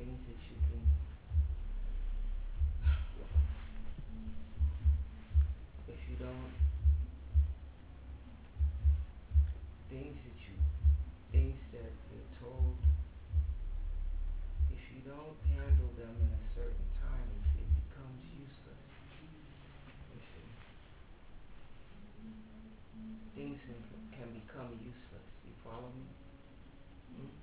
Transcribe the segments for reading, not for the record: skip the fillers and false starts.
things that you can, if you don't, things that you, things that you're told, if you don't handle them in a certain time, it becomes useless. You see, things can become useless. You follow me? Hmm?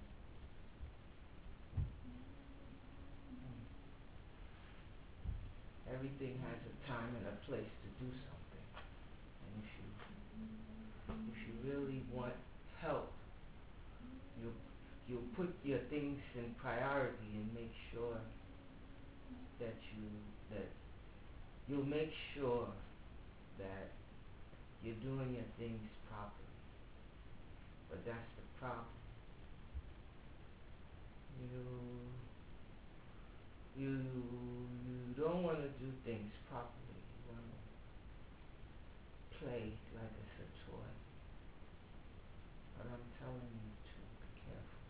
Everything has a time and a place to do something. And if you really want help, you you'll put your things in priority and make sure that that you'll make sure that you're doing your things properly. But that's the problem. You you don't want to do things properly. You want to play like it's a toy. But I'm telling you to be careful.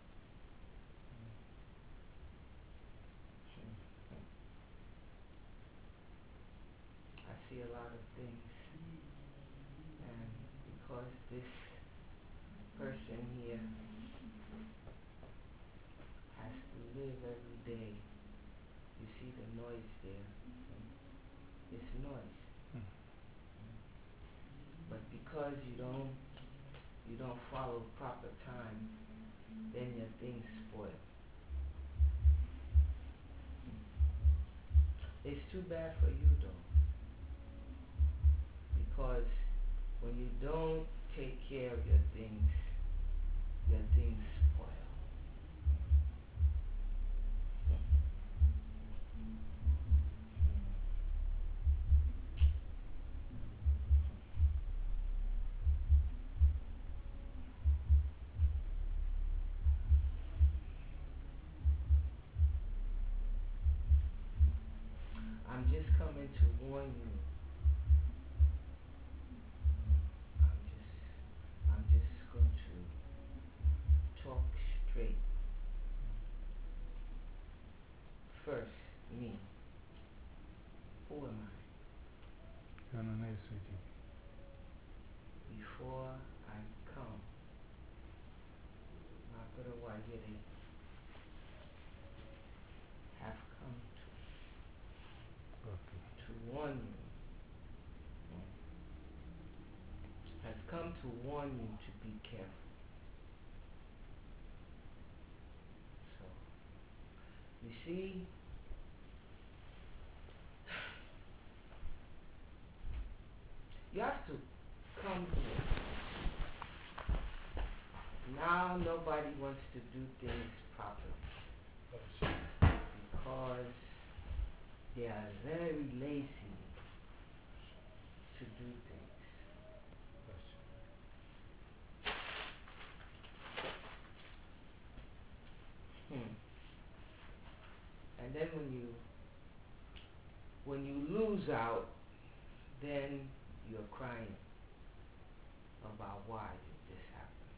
I see a lot of things, and because this person here has to live every day, you see the noise there. It's noise. But because you don't follow proper time, then your things spoil. It's too bad for you though, because when you don't take care of your things spoil. I'm just coming to warn you. I'm just going to talk straight. First, me. Who am I? You're not nice with you. Before I come, Makarawayere have come Okay. to warn you. Has come to warn you to be careful. So, you see, you have to come here. Now nobody wants to do things properly because they are very lazy to do things. Hmm. And then when you lose out, then you're crying about why did this happen.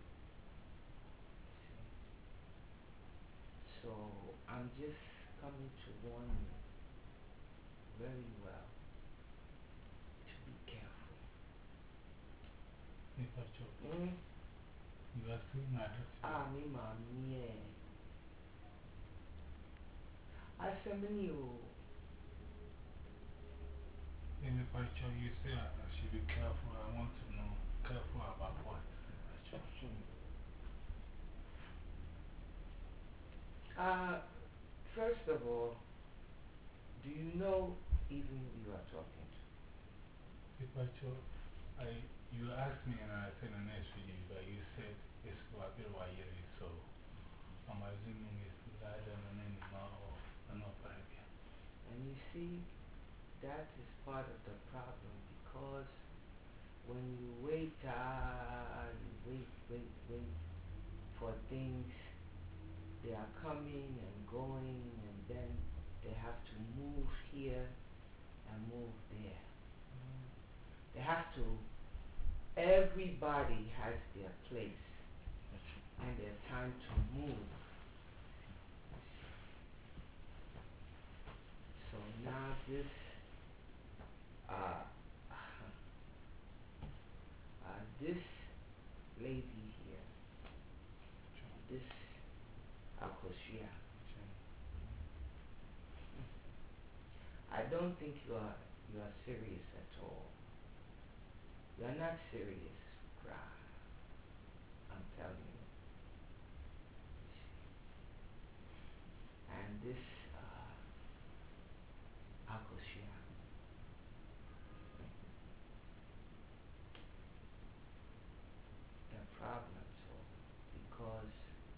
So I'm just coming to warn you very well to be careful. If I talk, Hmm? you are still my heart. Ah, me mommy. I said, me you. And if I talk, you say I should be careful. I want to know careful about what? First of all, do you know even who you are talking to? If I talk, you asked me and I said an S with you, but you said it's Wabirwa Yeri, so I'm assuming it's either an animal or an opera. And you see, that is part of the problem because when you wait, you wait for things, they are coming and going, and then they have to move here and move there. They have to, everybody has their place and their time to move. this uh, this lady here, Sure. this Akosia, Sure. I don't think you are serious at all. You are not serious, Cry. I'm telling you. And this Akosia, the problem because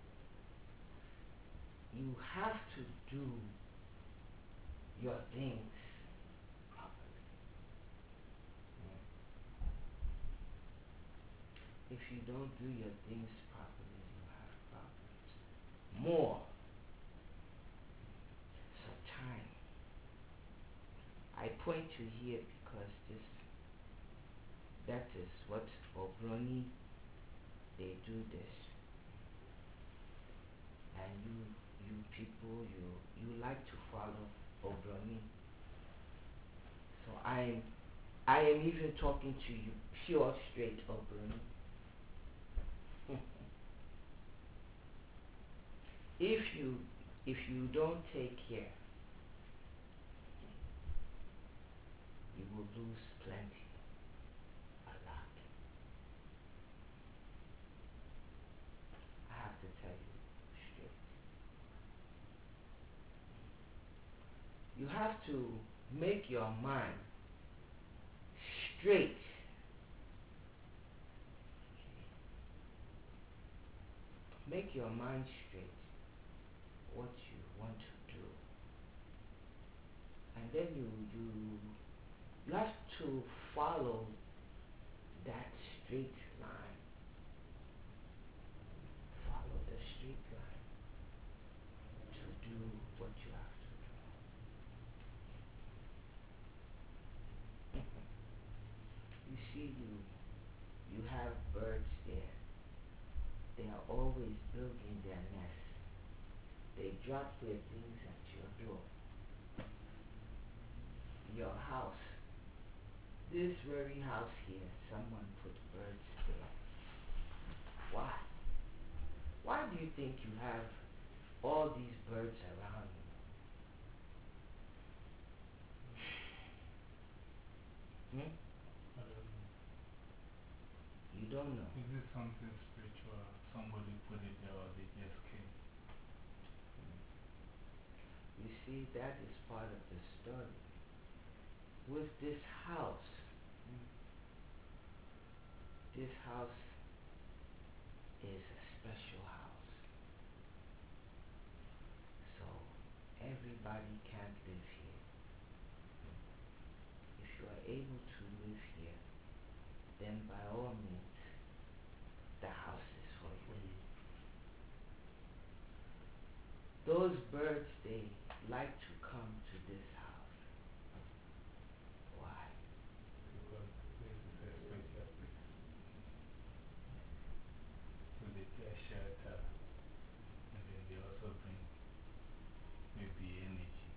you have to do your things properly. Mm. If you don't do your things properly, you have problems. More. So time. I point you here because that is what Obroni, they do this. And you people, you like to follow Obroni. So I am even talking to you pure straight Obroni. if you don't take care, you will lose plenty, a lot. I have to tell you straight. You have to make your mind straight. Make your mind straight what you want to do. And then you have to follow that straight line. Follow the straight line to do what you have to do. You see, you have birds there. They are always building their nests. They drop their things at your door. Your house. This very house here, someone put birds there. Why? Why do you think you have all these birds around you? Hmm? I don't know. You don't know. Is this something spiritual? Somebody put it there or they just came? You see, that is part of the story. With this house, this house is a special house. So everybody can't live here. If you are able to live here, then by all means, the house is for For you. you. Those birds, they like to come to this house. Why? Because this is a special place. So they get shelter and then they also bring maybe energy.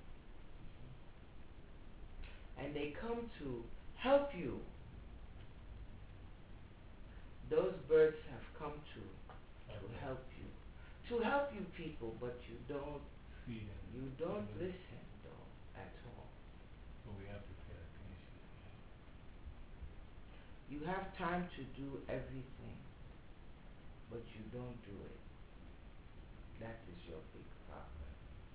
And they come to help you. Those birds have come to Okay. help you. To help you people, but you don't See them. listen though at all. So we have to pay attention. You have time to do everything, but you don't do it. That is your big problem.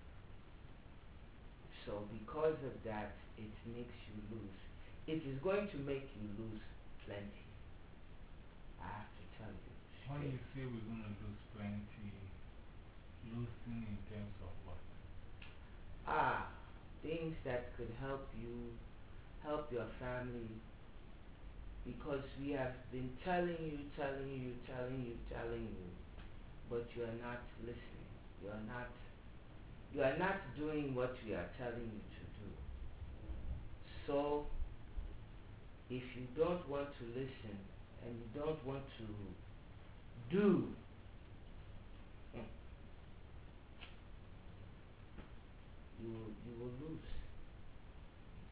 So because of that, it makes you lose. It is going to make you lose plenty. I have to tell you When straight. you say we're going to lose plenty, losing in terms of what? Things that could help you, help your family, because we have been telling you, but you are not listening. You are not doing what we are telling you to do. So, if you don't want to listen and you don't want to do, mm, you will lose.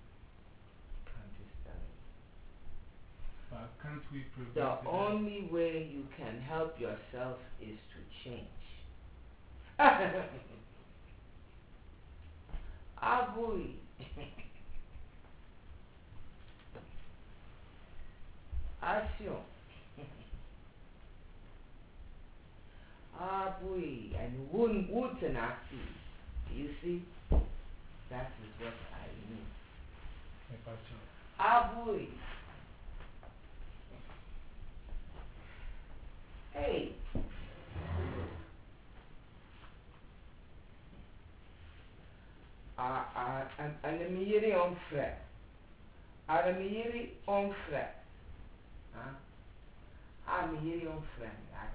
can't we prevent The that? only way you can help yourself is to change. Abui. Action. Abui. And Wutanasi. You see? That is what I mean. Abui. Hey. Anemiyiri on fret. Anemiyiri on fret. Huh? Anemiyiri on fret.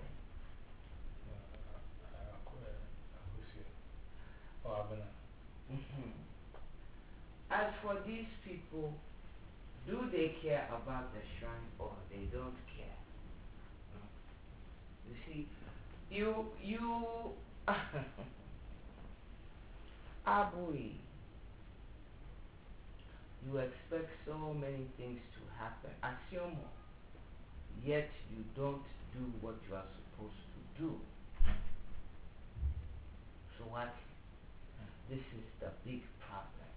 As for these people, do they care about the shrine or they don't care? You see, you, Abui, you expect so many things to happen. Assume, yet you don't do what you are supposed to do. So what? This is the big problem.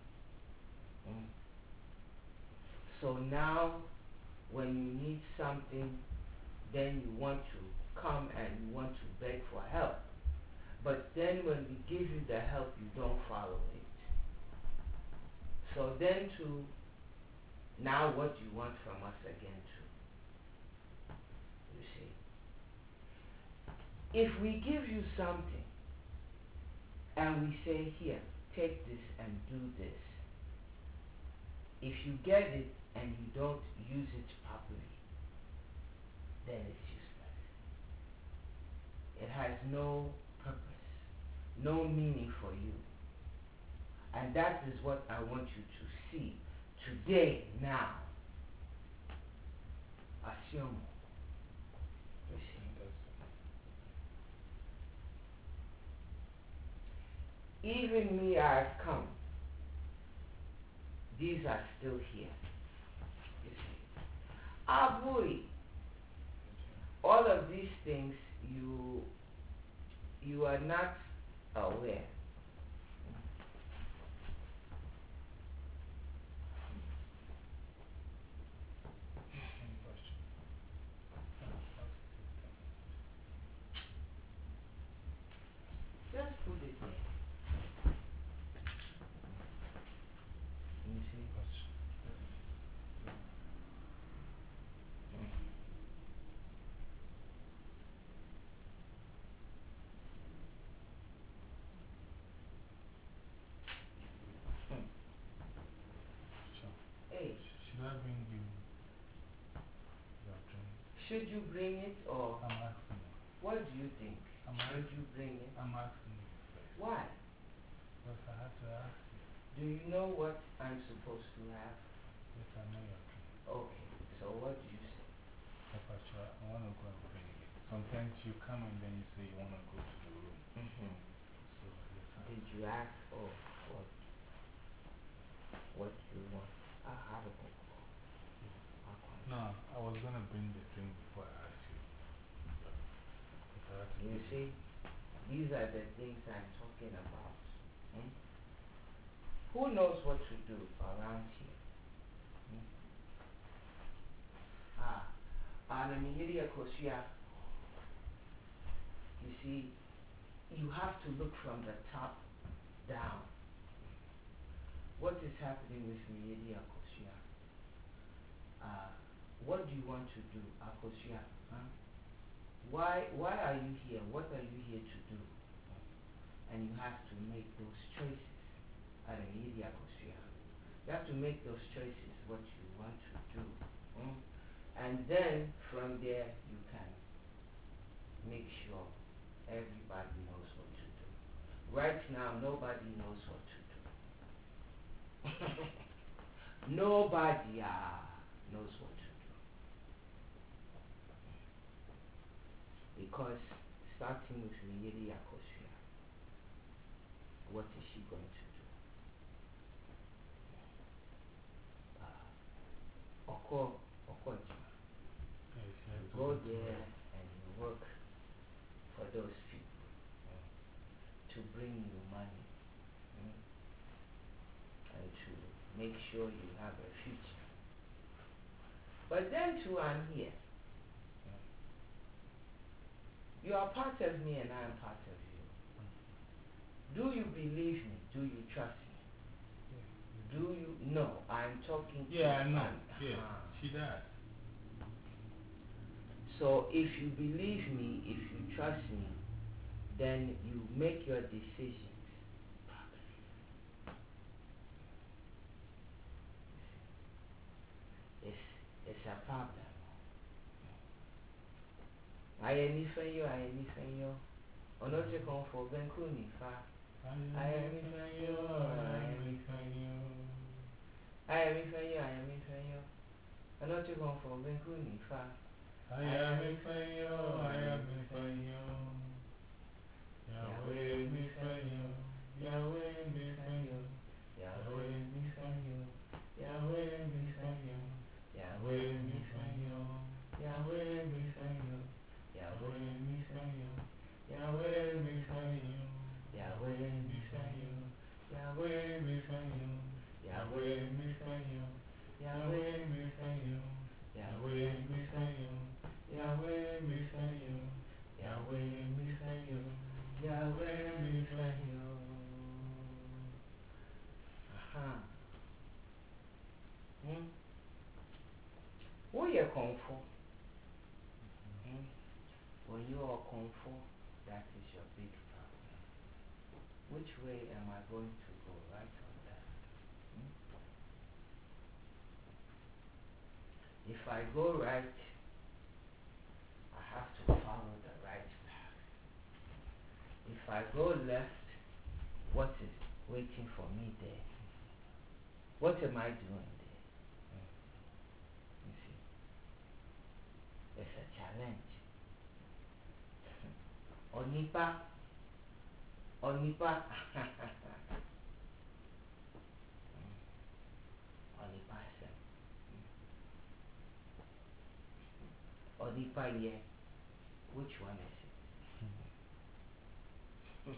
So now, when you need something, then you want to come and you want to beg for help. But then when we give you the help, you don't follow it. So then too, now what do you want from us again too? You see. If we give you something, and we say, here, take this and do this. If you get it and you don't use it properly, then it's useless. It has no purpose, no meaning for you. And that is what I want you to see today, now. Assume. You see. Even me, I've come. These are still here. You see. Abui. All of these things you are not aware. Just put it there. You see. Hey. Should I bring you your drink? Should you bring it or? I'm asking you. What do you think? Should you bring it? I'm asking you first. Why? Because I have to ask you. Do you know what I'm supposed to have? Yes, I know your drink. Okay, so what do you say? I want to go and bring it. Sometimes you come and then you say you want to go to the room. So I just ask. Did you ask, oh, what do you want? I have a book. No, I was going to bring the drink before I asked you. You see, these are the things I'm talking about. Who knows what to do around here? Anamihiri Kosia. You see, you have to look from the top down. What is happening with Mihiri Kosia? What do you want to do, Akosia? Huh? Why are you here? What are you here to do? And you have to make those choices. Anamihiri Kosia. You have to make those choices, what you want to do. And then from there you can make sure everybody knows what to do. Right now nobody knows what to do. Nobody knows what to do. Because starting with Miyeri Yakosia, what is she going to do? Okojima. go there and you work for those people to bring you money and to make sure you have a future. But then too, I'm here. You are part of me and I am part of you. Do you believe me? Do you trust me? Do you? No, I'm talking to you. Yeah, I know. Yeah, she does. So if you believe me, if you trust me, then you make your decisions properly. It's a problem. I anything you, Ono te kon for benku ni fa. I anything you. Ono te kon for benku ni fa. I am a fan, Yahweh me fan, Yahweh me fan, Yahweh me fan, Yahweh me fan, Yahweh me fan, Yahweh me fan, Yahweh me fan, Yahweh me fan, Yahweh me fan, Yahweh me fan, Yahweh me fan, Yahweh me fan, Yahweh me fan, Yahweh me fan, Yahweh me fan, Yahweh me fan. Aha. Who you kung fu? When you are kung fu, that is your big problem. Which way am I going to go? Right on that. If I go right, I have to follow the right path. If I go left, what is waiting for me there? What am I doing there? You see, it's a challenge. Onipa, Onipa, Onipa sem. Onipa ye, which one is it?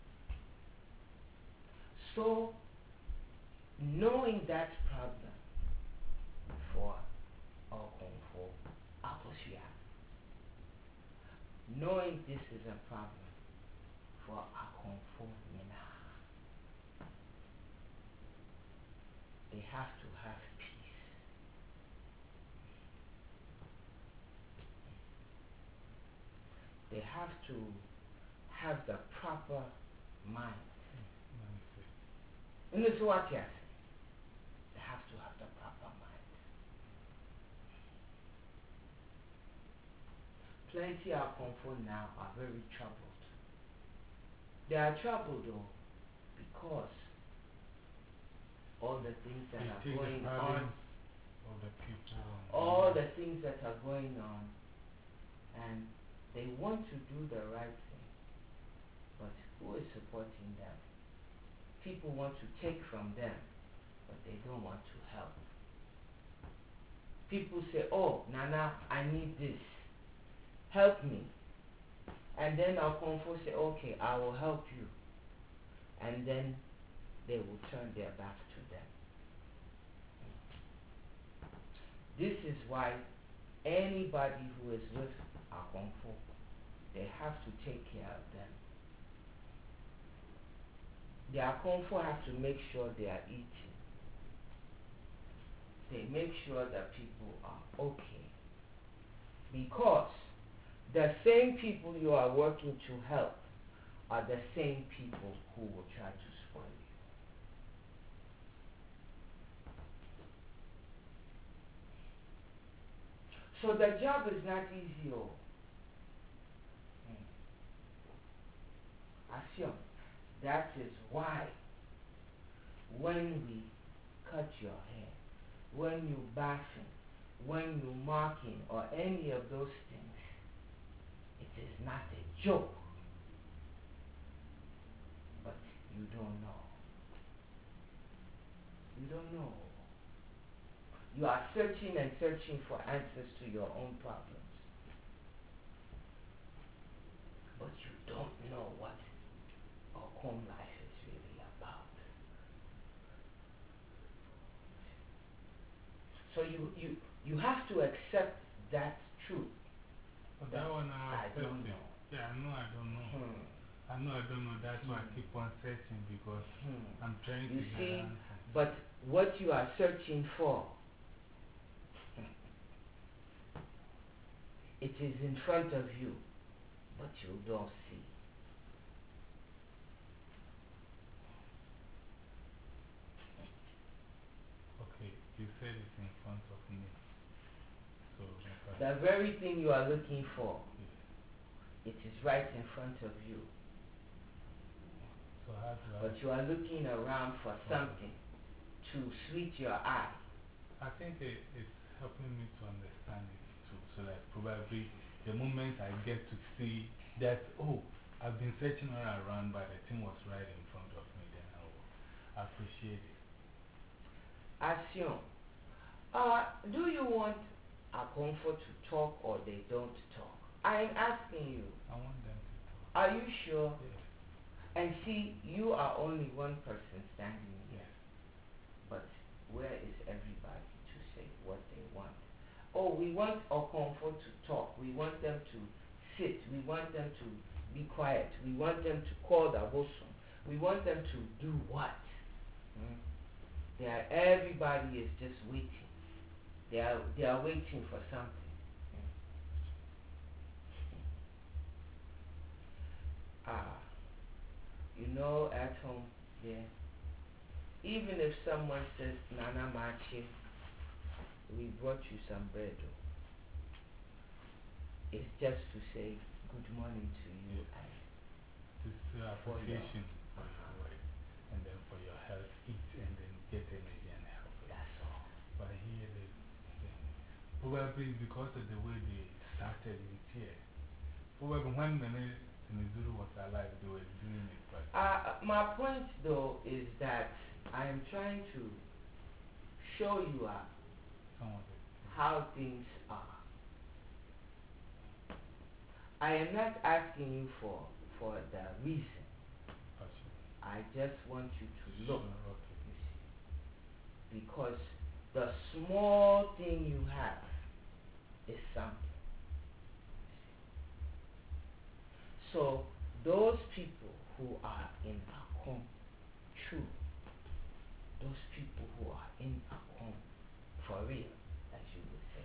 So, knowing that problem for our Kung Fu, Aposia, knowing this is a problem for our Kung Fu Nina, they have to have peace. They have to have the proper mind. And this is what yes, they have to have the proper mind. Plenty of Kung Fu now are very troubled. They are troubled though because all the things that are going on, all the things that are going on, and they want to do the right thing, but who is supporting them? People want to take from them, but they don't want to help. People say, oh, Nana, I need this. Help me. And then our Kung Fu say, okay, I will help you. And then they will turn their back to them. This is why anybody who is with our Kung Fu, they have to take care of them. Their Kung Fu have to make sure they are eating. They make sure that people are okay. Because the same people you are working to help are the same people who will try to spoil you. So the job is not easy. Assume. That is why when we cut your hair, when you bathing, when you marking, or any of those things, it is not a joke. But you don't know. You don't know. You are searching and searching for answers to your own problems. but you don't know what home life is really about. So you have to accept that truth. But that one I I don't accept it. know. Yeah, I know I don't know. I know I don't know. That's why I keep on searching because I'm trying You to see, get answers. but what you are searching for, it is in front of you, but you don't see. Okay, you said it's in front of me. So, The very thing you are looking for, yes. it is right in front of you. So how do I? But you are looking around for something to sweet your eye. I think it's helping me to understand it too. So that probably the moment I get to see that, oh, I've been searching all around, but the thing was right in front of me, then I will appreciate it. Assume. Do you want a comfort to talk or they don't talk? I am asking you. I want them to talk. Are you sure? Yes. And see, you are only one person standing here. Yes. But where is everybody to say what they want? Oh, we want our comfort to talk. We want them to sit. We want them to be quiet. We want them to call the bosom. We want them to do what? Everybody is just waiting. They are waiting for something. You know, at home, yeah. Even if someone says, Nana Machi, we brought you some bread. It's just to say good morning to you and to show appreciation for your work and then for your health, eat and then get energy and help it. That's all. But here, probably because of the way they started it here. Probably when Minizuru was alive, they were doing it. But my point, though, is that I am trying to show you some of it. how things are. I am not asking you for the reason. I just want you to look, you see, because the small thing you have is something. So those people who are in Akom, true, those people who are in Akom, for real, as you would say,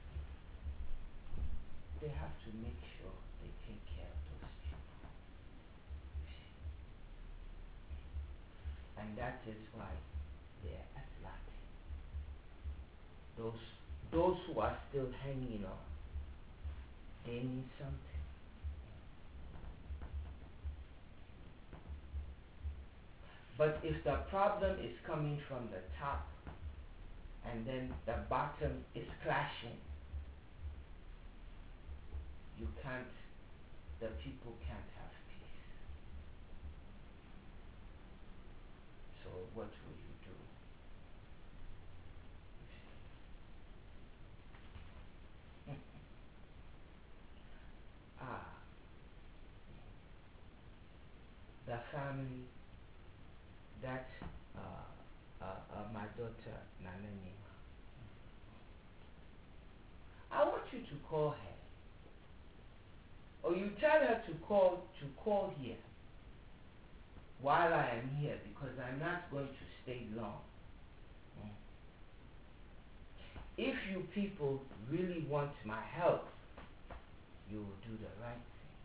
they have to make sure they take care of those people. And that is why they're at Latin. Those who are still hanging on, they need something. But if the problem is coming from the top and then the bottom is clashing, the people can't have peace. So what will you do? Ah, the family that my daughter Nanani, I want you to call her. Or you tell her to call here while I am here because I'm not going to stay long. If you people really want my help, you will do the right thing.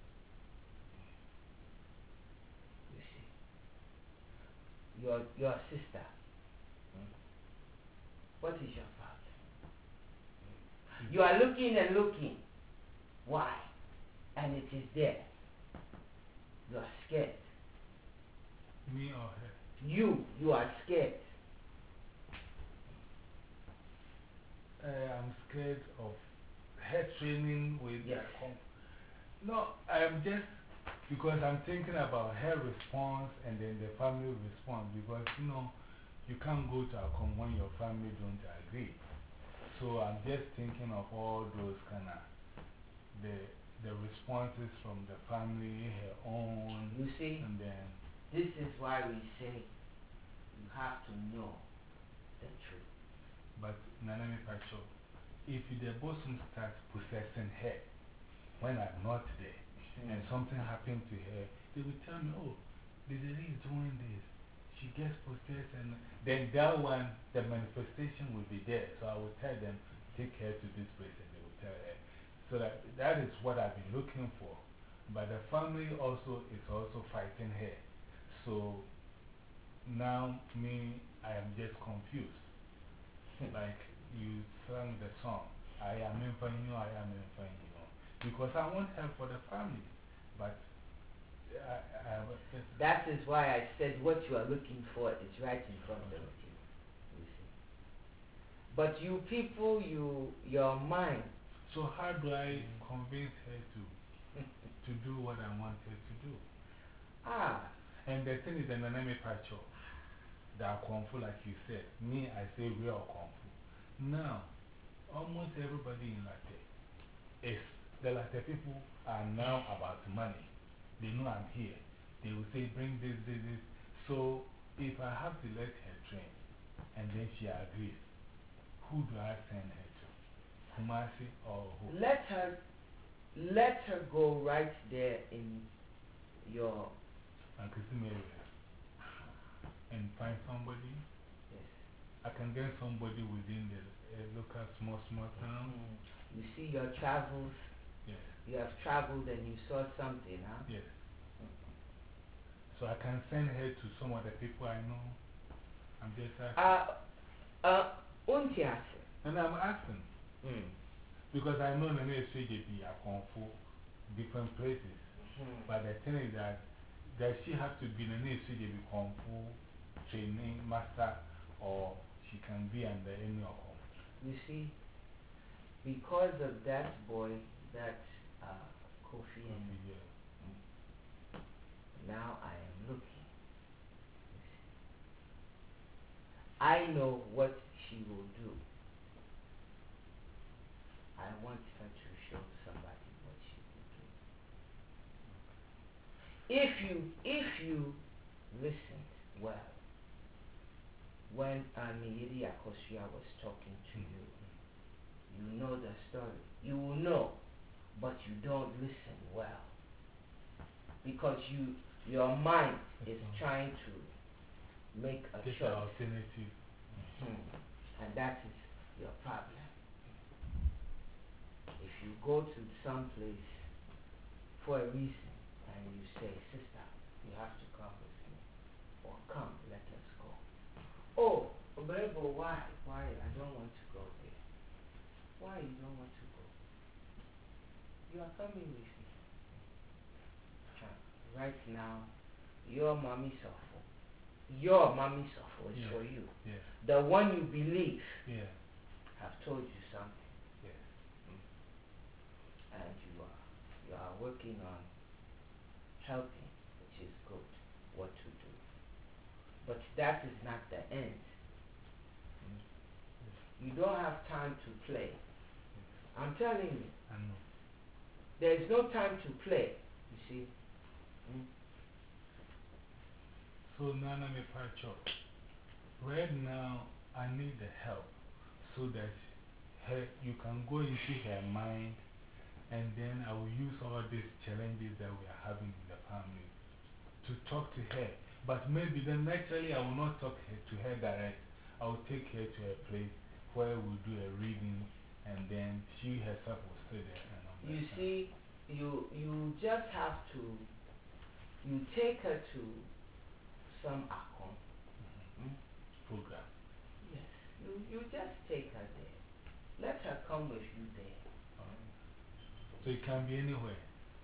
You see, your sister. What is your problem? You are looking and looking. Why? And it is there. You are scared. Me or her? You are scared. I'm scared of her training with Yes. No, I'm just because I'm thinking about her response and then the family response because you can't go to Akom when your family don't agree. So I'm just thinking of all those kind of the responses from the family, her own, You see, and then, this is why we say you have to know the truth. but Nanami Pacho, if the bosom starts possessing her when I'm not there, and something happened to her, they will tell me, oh, the lady is doing this. She gets possessed, and then that one, the manifestation will be there. So I will tell them, take her to this place, and they will tell her. So that is what I've been looking for. But the family also is also fighting her. So now, me, I am just confused. Like you sang the song, I am in you, I am in you. Because I want help for the family. But that is why I said what you are looking for is right in front of you. You see. But you people, your mind. So how do I convince her to do what I want her to do? Ah. And the thing is, the Nanami Pacho, that Kung Fu, like you said, me, I say real Kung Fu. Now, almost everybody in Latte, is the Latte people are now about money. They know I'm here. They will say, bring this, this, this. So, if I have to let her train, and then she agrees, who do I send her to? Kumasi or who? Let her go right there in your Ankisim area and find somebody. Yes. I can get somebody within the local small town. You see your travels. Yes. You have traveled and you saw something, huh? Yes. So I can send her to some of the people I know. I'm just asking. And I'm asking. Because I know the next CJB are Kung Fu, different places. But the thing is that she have to be the next CJB Kung Fu training master, or she can be under any of them. You see, because of that boy, that Kofi, now I am looking. I know what she will do. I want her to show somebody what she will do. If you listened well, when Miyiri Akosia was talking to you, you know the story. You will know, but you don't listen well. Because your mind is trying to make a choice. Alternative. And that is your problem. If you go to some place for a reason and you say, sister, you have to come with me, or come, let us go. Oh, but why? Why? I don't want to go there. Why you don't want to go? You are coming with me. Right now, your mommy suffer. Your mommy suffer is for you. Yes. The one you believe have told you something. Yes. And you are working on helping, which is good, what to do. But that is not the end. You don't have time to play. I'm telling you. I know. There is no time to play, you see. So, Nana Me Pacho, right now I need the help so that you can go into her mind, and then I will use all these challenges that we are having in the family to talk to her. But maybe then naturally I will not talk to her direct. I will take her to a place where we'll do a reading, and then she herself will sit there and understand. You see, you just have to, you take her to some akon program. Yes, you just take her there. Let her come with you there. So it can be anywhere.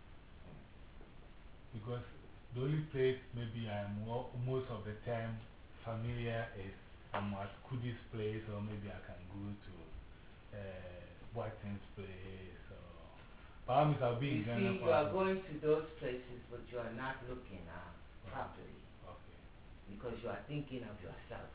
Because the only place maybe I am most of the time familiar is I'm at Kudi's place, or maybe I can go to Watson's place. But I'll be in Ghana. You see, you are going to those places, but you are not looking properly. Okay. Because you are thinking of yourself.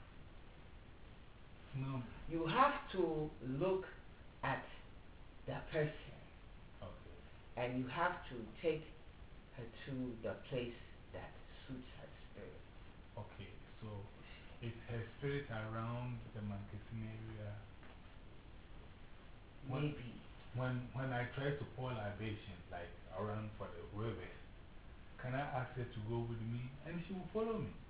No. You have to look at the person. Okay. And you have to take her to the place that suits her spirit. Okay, so is her spirit around the Mankasim area? Maybe. When I try to pour libation, like around for the rivers, can I ask her to go with me? And she will follow me.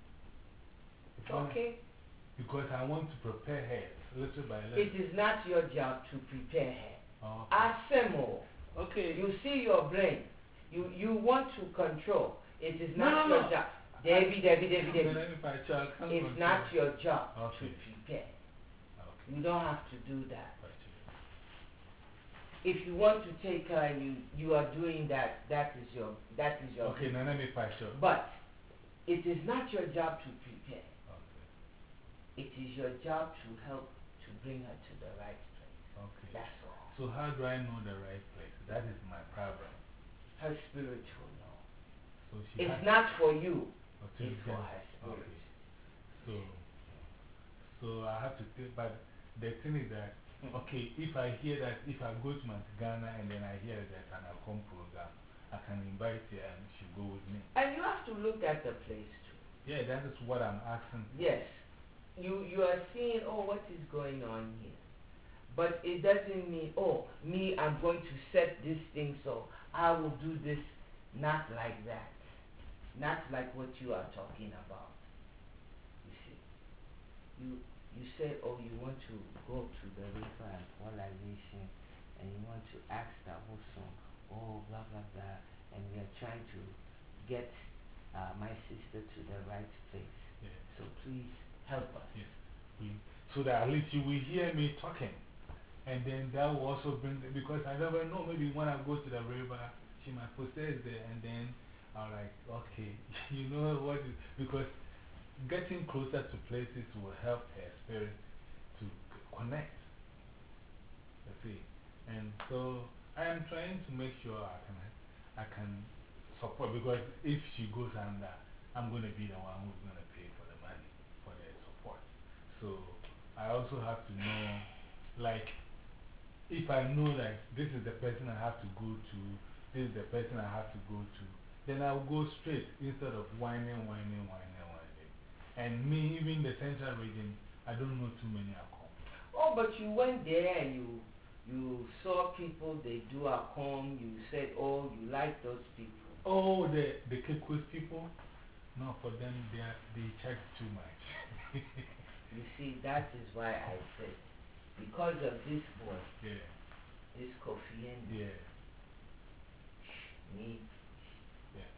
Okay. Because I want to prepare her little by little. It is not your job to prepare her. Oh, Ask her more. okay. You see your brain. You want to control. It is not No. your job. Debbie. It's not your job Okay. to prepare. Okay. You don't have to do that. Gotcha. If you want to take her and you are doing that, that is your Okay, business. now let me pass you. But it is not your job to prepare. Okay. It is your job to help to bring her to the right place. Okay. That's all. So how do I know the right place? That is my problem. Her spirit will know. So she It's has not for you. okay, It's for her spirit. Okay. So I have to think, but the thing is that, okay, if I hear that, if I go to Mount Ghana and then I hear that an Acom program, I can invite her and she go with me. And you have to look at the place too. Yeah, that is what I'm asking. Yes. You are seeing, oh, what is going on here? But it doesn't mean, oh, me, I'm going to set this thing so I will do this. Not like that. Not like what you are talking about. You see. You said, oh, you want to go to the river and polarization, and you want to ask the Hoson, oh, blah, blah, blah, and we are trying to get my sister to the right place. Yeah. So please help us. Yes. So that at least you will hear me talking. And then that will also bring, because I never know, maybe when I go to the river, she might possess there, and then I'm like, okay, you know what? Because getting closer to places will help her spirit to connect. You see? And so I am trying to make sure I can support, because if she goes under, I'm going to be the one who's going to pay for the money, for the support. So I also have to know, like, if I know that this is the person I have to go to, this is the person I have to go to, then I'll go straight instead of whining. And me, even the central region, I don't know too many Akom. Oh, but you went there and you saw people, they do a home, you said, oh, you like those people. Oh, the Kekos people? No, for them, they charge too much. You see, that is why I said, because of this boy, Yeah. this Kofi N, Yeah. me. Yeah.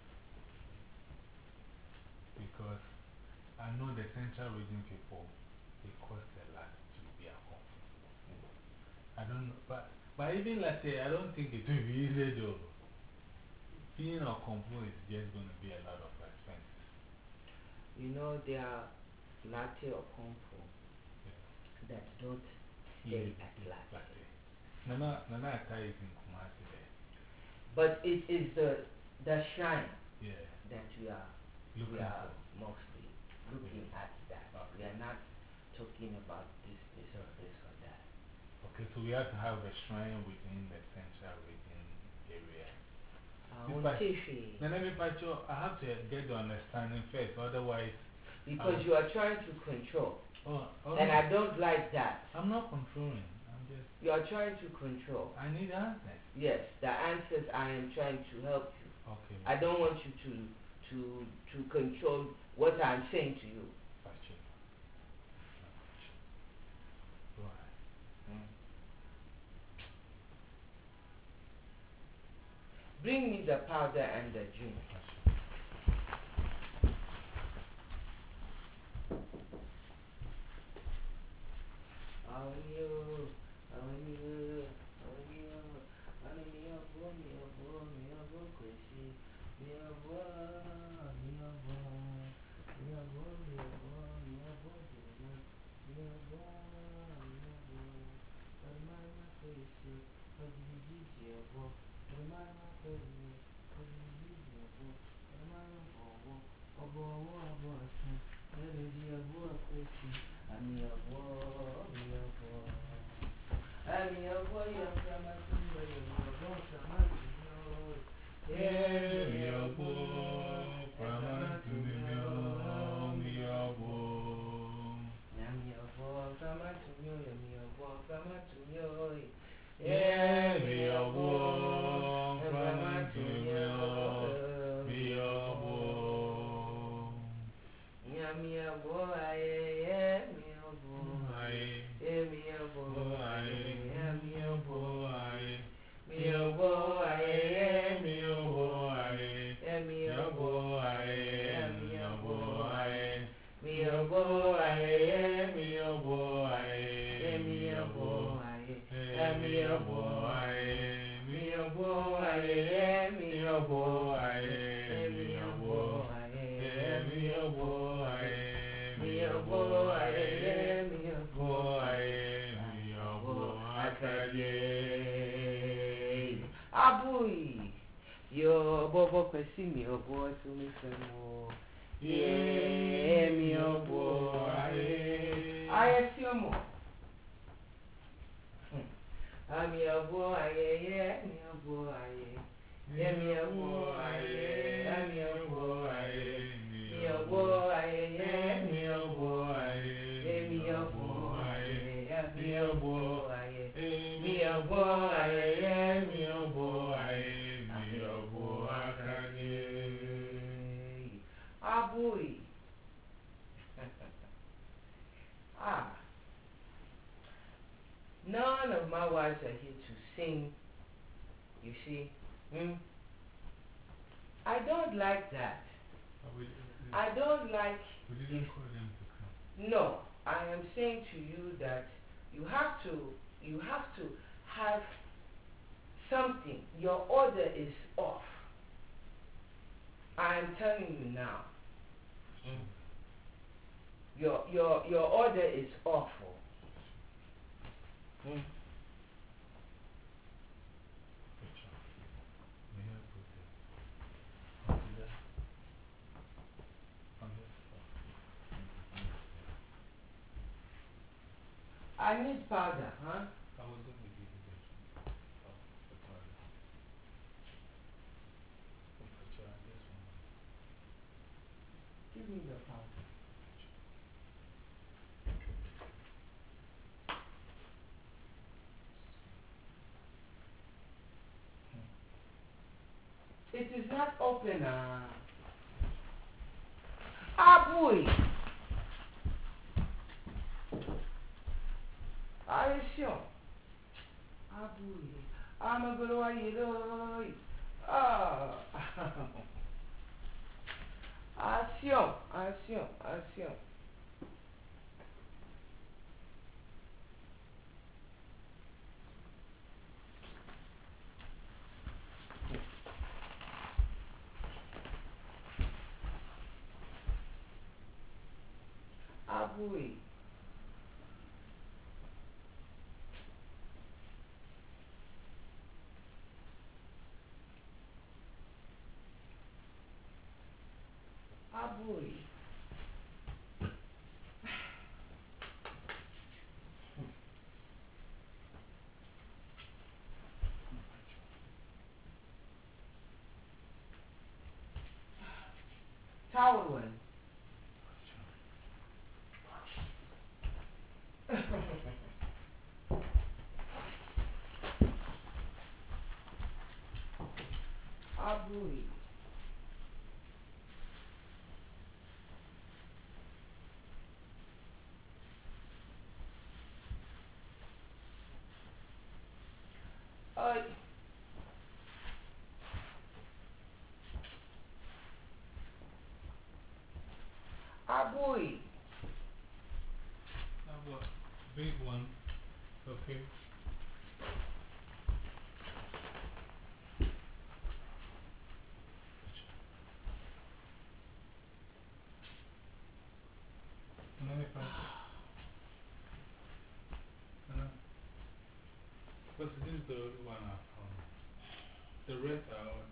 Because I know the central region people, they cost a lot to be a home. I don't know, but even like I don't think it will be easy though. Being a compo is just going to be a lot of expenses. You know, there are latte or compo that don't stay at latte. Nana Atai is in Kumasi there. But it is the shrine Yeah. that we are mostly looking at that. We are not talking about this or that. Okay, so we have to have a shrine within the central region area. Now, let me patch you. I have to get the understanding first, otherwise. Because you are trying to control. Oh, and no. I don't like that. I'm not controlling. I'm just. You are trying to control. I need answers. Yes, the answers I am trying to help you. Okay. I don't want you to control what I'm saying to you. Patch you. Go ahead. Bring me the powder and the drink. Yeah, me a boy, Brahman to me, me a boy. Yeah, me a boy, Brahman to me a boy. Mia boy, yeah, mia boy, yeah, mia boy, yeah, mia boy, mia boy, yeah, mia boy, yeah, mia boy, yeah, mia boy, mia boy, yeah, mia boy, yeah, mia boy, yeah, mia boy, mia boy, yeah, mia boy, yeah, mia boy, yeah, mia boy. Me a boy, yeah, me a boy, me a boy, Abui, yo, bobo, kwesi me a boy, to me some more. Yeah, me a boy, I assume more. I'm your boy, yeah, me a boy, yeah, me a boy, yeah, me a boy, me a boy, yeah, me a boy, yeah, me a boy, yeah, me a boy, me a boy, yeah, me a boy, me a boy, ah boy, ah, none of my wives are here to sing, you see, I don't like that. I don't like. We didn't call them to come. No, I am saying to you that you have to have something. Your order is off. I am telling you now. Your order is awful. We have put it. Consider on this stuff. I need powder, huh? I was going to give you the powder. This one. Give me the powder. It is not open. Ah boy. I assume. Ah boy. I'm a good way. Ah. Assume. Abui. Abui. Towel one. Abui. Ay. Abui. Now, what? Big one. Okay. Because this is the only one I found. The rest are all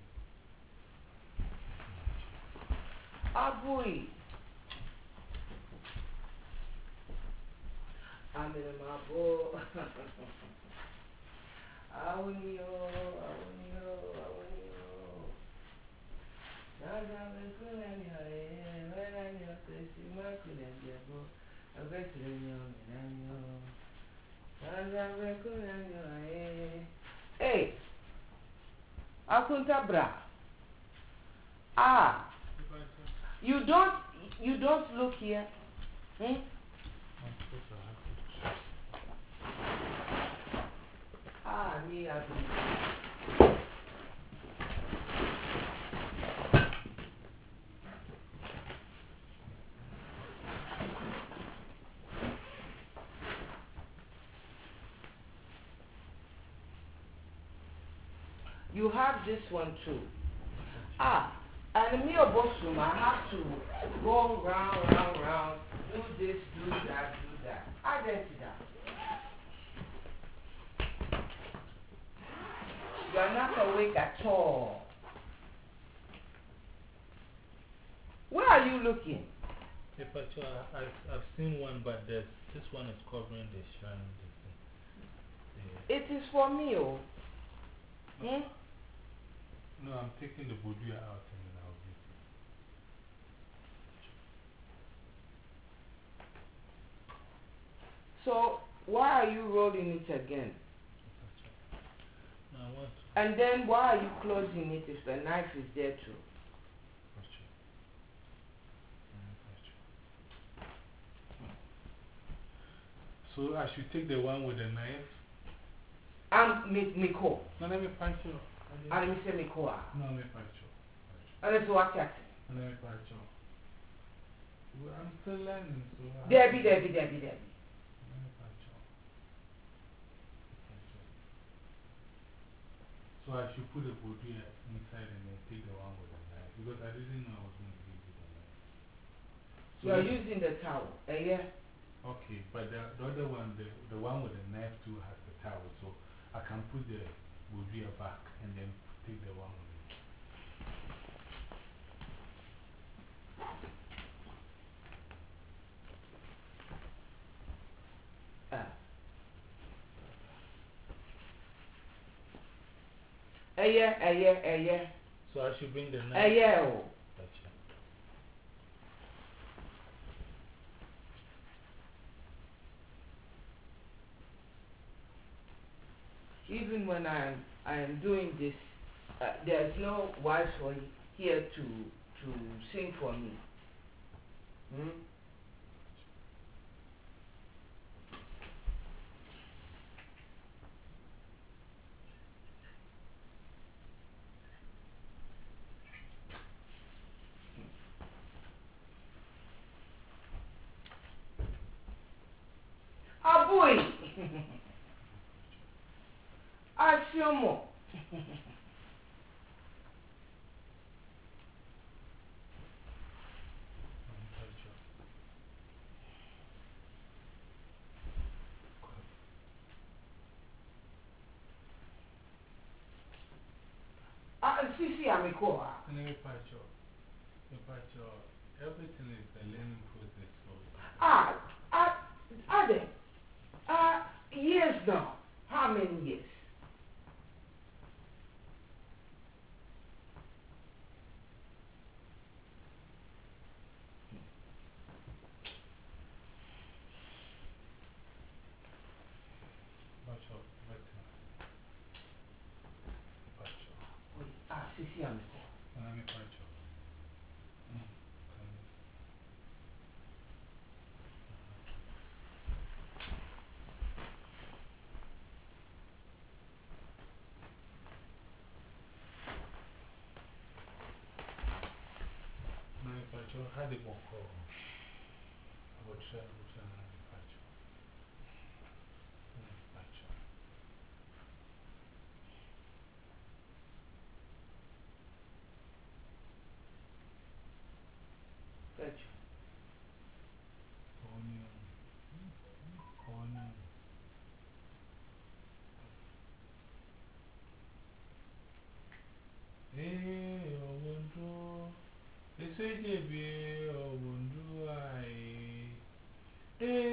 Abui. I'm in my boy. Awunio, Sasa mekulanyo, wananyo, kusima kulanyo, abetulanyo, menanyo. Sasa mekulanyo, Hey, Akunta Bra. Ah, you don't look here. Hmm? Ah, me, I You have this one too. Ah, and me or Bossum, I have to go round, do this, do that. I didn't see that. You are not awake at all. Where are you looking? I've seen one, but this one is covering the shrine. It is for me, oh. Hmm? No, I'm taking the Budia out and then I'll get it. So, why are you rolling it again? No, I want to. And then why are you closing it if the knife is there too? So I should take the one with the knife? Me call. No, let me punch you. And me say me call. No, let me punch you. And it's what taxi. Let me punch you. Well, I'm still learning, so. Debbie. Let me punch you. So I should put the Budia inside and then take the one with the knife because I didn't know I was going to use it the knife. So you are using the towel. Yeah. Okay, but the other one, the one with the knife too has the towel, so I can put the Budia back and then take the one with it. Yeah. So I should bring the knife? Yeah. Gotcha. Even when I am doing this, there's no wife here to sing for me. Hmm? Ah boy! Asyomo! Sisi ameko. Everything is a learning process, so. Adam. Years now. How many years? Sisi ameko. How did one call? I will try Gotcha. Onion. Hey, I wonder. They say, JB, I wonder why. Hey,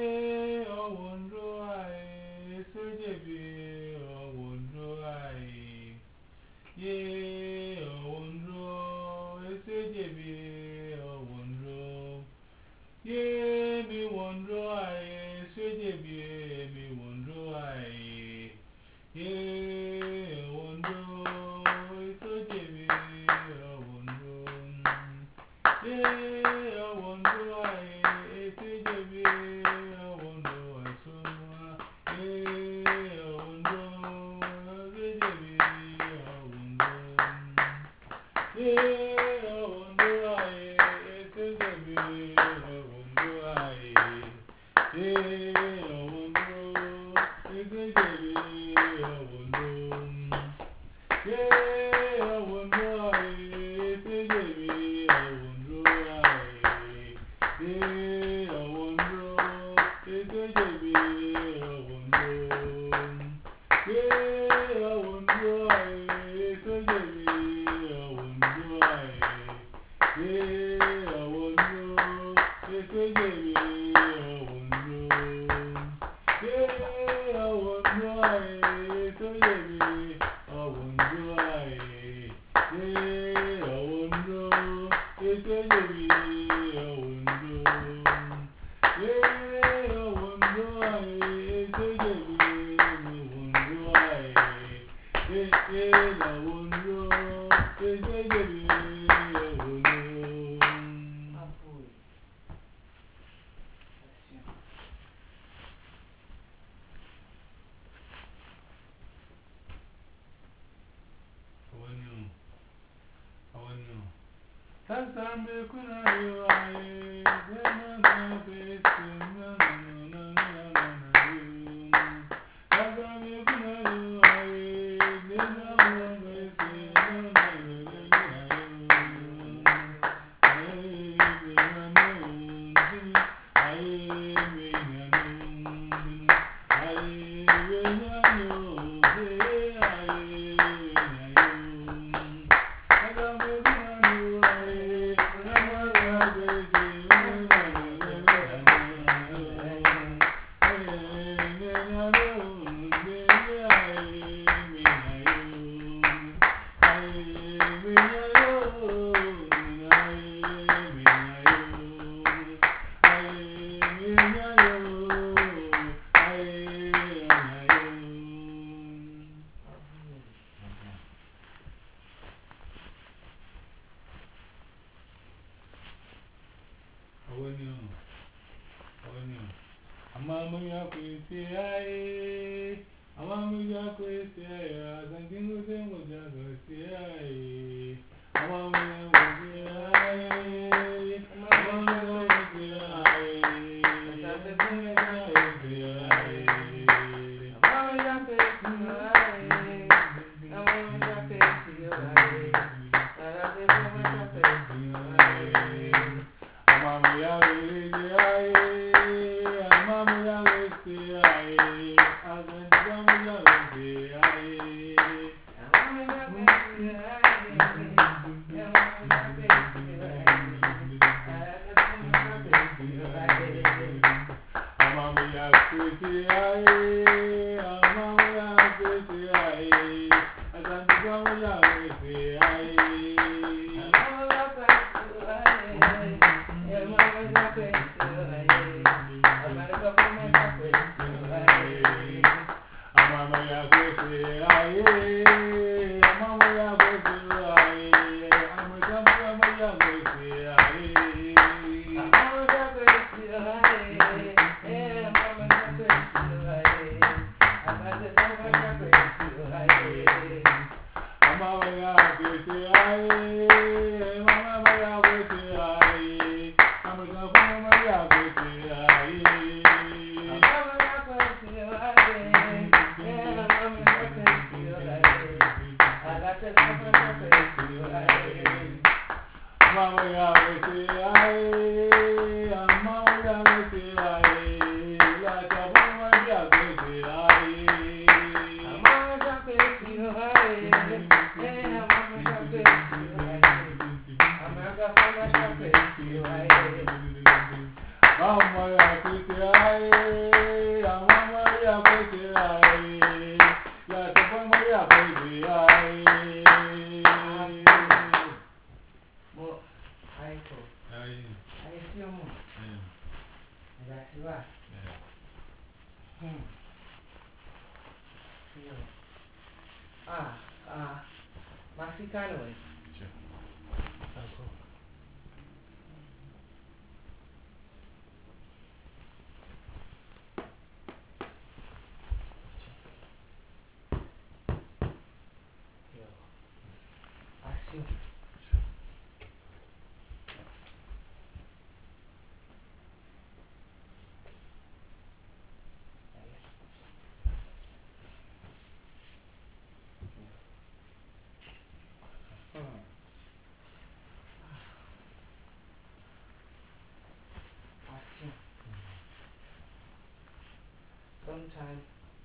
Ye me wonder I, sweet be me wonder I. Ye wonder, so Jimmy, wonder. Ye wonder I, sweet Jimmy, wonder I so. Ye wonder, sweet Jimmy, wonder. Yeah, I wonder I, sweet Jimmy, wonder I. Yeah, I wonder, sweet Jimmy, wonder. Yeah, I wonder I, sweet Jimmy, wonder I. Yeah, I wonder, sweet Jimmy, wonder. Yeah, I wonder I, sweet Jimmy, wonder I. Yeah, I wonder, sweet Jimmy, wonder. Yeah, I wonder I, sweet Jimmy, wonder I. Yeah, I wonder, sweet Jimmy, wonder. Yeah, I wonder I, sweet Jimmy, wonder I. Yeah, I wonder, sweet Jimmy, wonder. Apoio. Assim, ó. Sasambe kuna yo aye, dema na besi na na na na na yo. Sasambe kuna yo aye, dema na besi na na na na yo. Aye me na no, aye me na no, aye me na no, aye me na yo. Amama ya kwesi aye, amama ya kwesi aye, azangingo zengo ya kwesi aye, amama ya kwesi aye, amama ya kwesi aye, azangingo ya kwesi aye, Amama ya kwesi aye, amama ya kwesi aye, arase mama ya kwesi aye. amama ya kwesi aye. Mama ya wesi aye, azangigo ya wesi aye. Amama ya kwesi aye, amama ya kwesi aye, arase mama ya kwesi aye. Amama ya kwesi aye, amama ya kwesi aye, azangigo ya wesi aye. Amama ya kwesi aye, amama ya kwesi aye, amarga mama ya kwesi aye. Amama ya kwesi aye, amama ya kwesi aye, amama ya kwesi aye. Amama ya kwesi aye, amama ya kwesi aye, arase mama ya kwesi aye. Amama ya kwesi aye, mama ya kwesi aye, amama ya kwesi aye. Amama ya kwesi aye, amama ya kwesi aye, arase mama ya kwesi aye. Mama ya kwesi aye, mama ya kwesi aye, la tabama ya kwesi aye. Amama ya kwesi aye, amama ya kwesi aye, amarga mama ya kwesi aye. Mama ya kwesi aye, mama ya kwesi aye, la tabama ya kwesi aye. Mo, aiko, Aye. aisio mo. And that's right. Yo. Mexicano is. Yo. Así. Así. Sometimes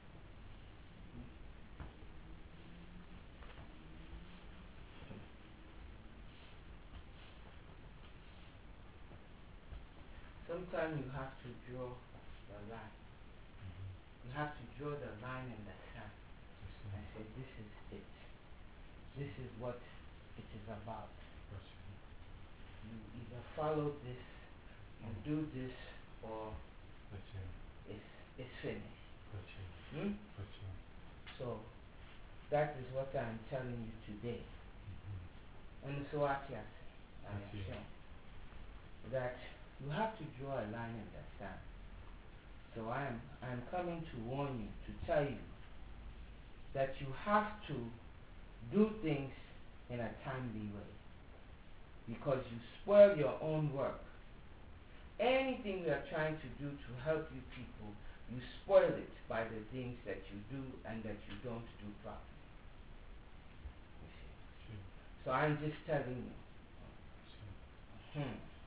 sometimes you have to draw the line. You have to draw the line in the sand and say, this is it. This is what it is about. You either follow this, you do this, or it's finished. Hmm? So that is what I'm telling you today. And so I assume that you have to draw a line in the sand. So I'm coming to warn you, to tell you that you have to do things in a timely way, because you spoil your own work. Anything we are trying to do to help you people, you spoil it by the things that you do and that you don't do properly. You see? So I'm just telling you.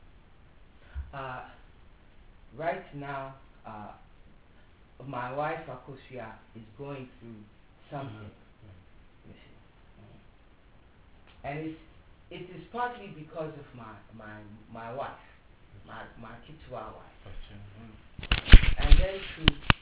Right now, my wife Akosia is going through something. You see? And it is partly because of my wife, my Kichwa wife. And then too,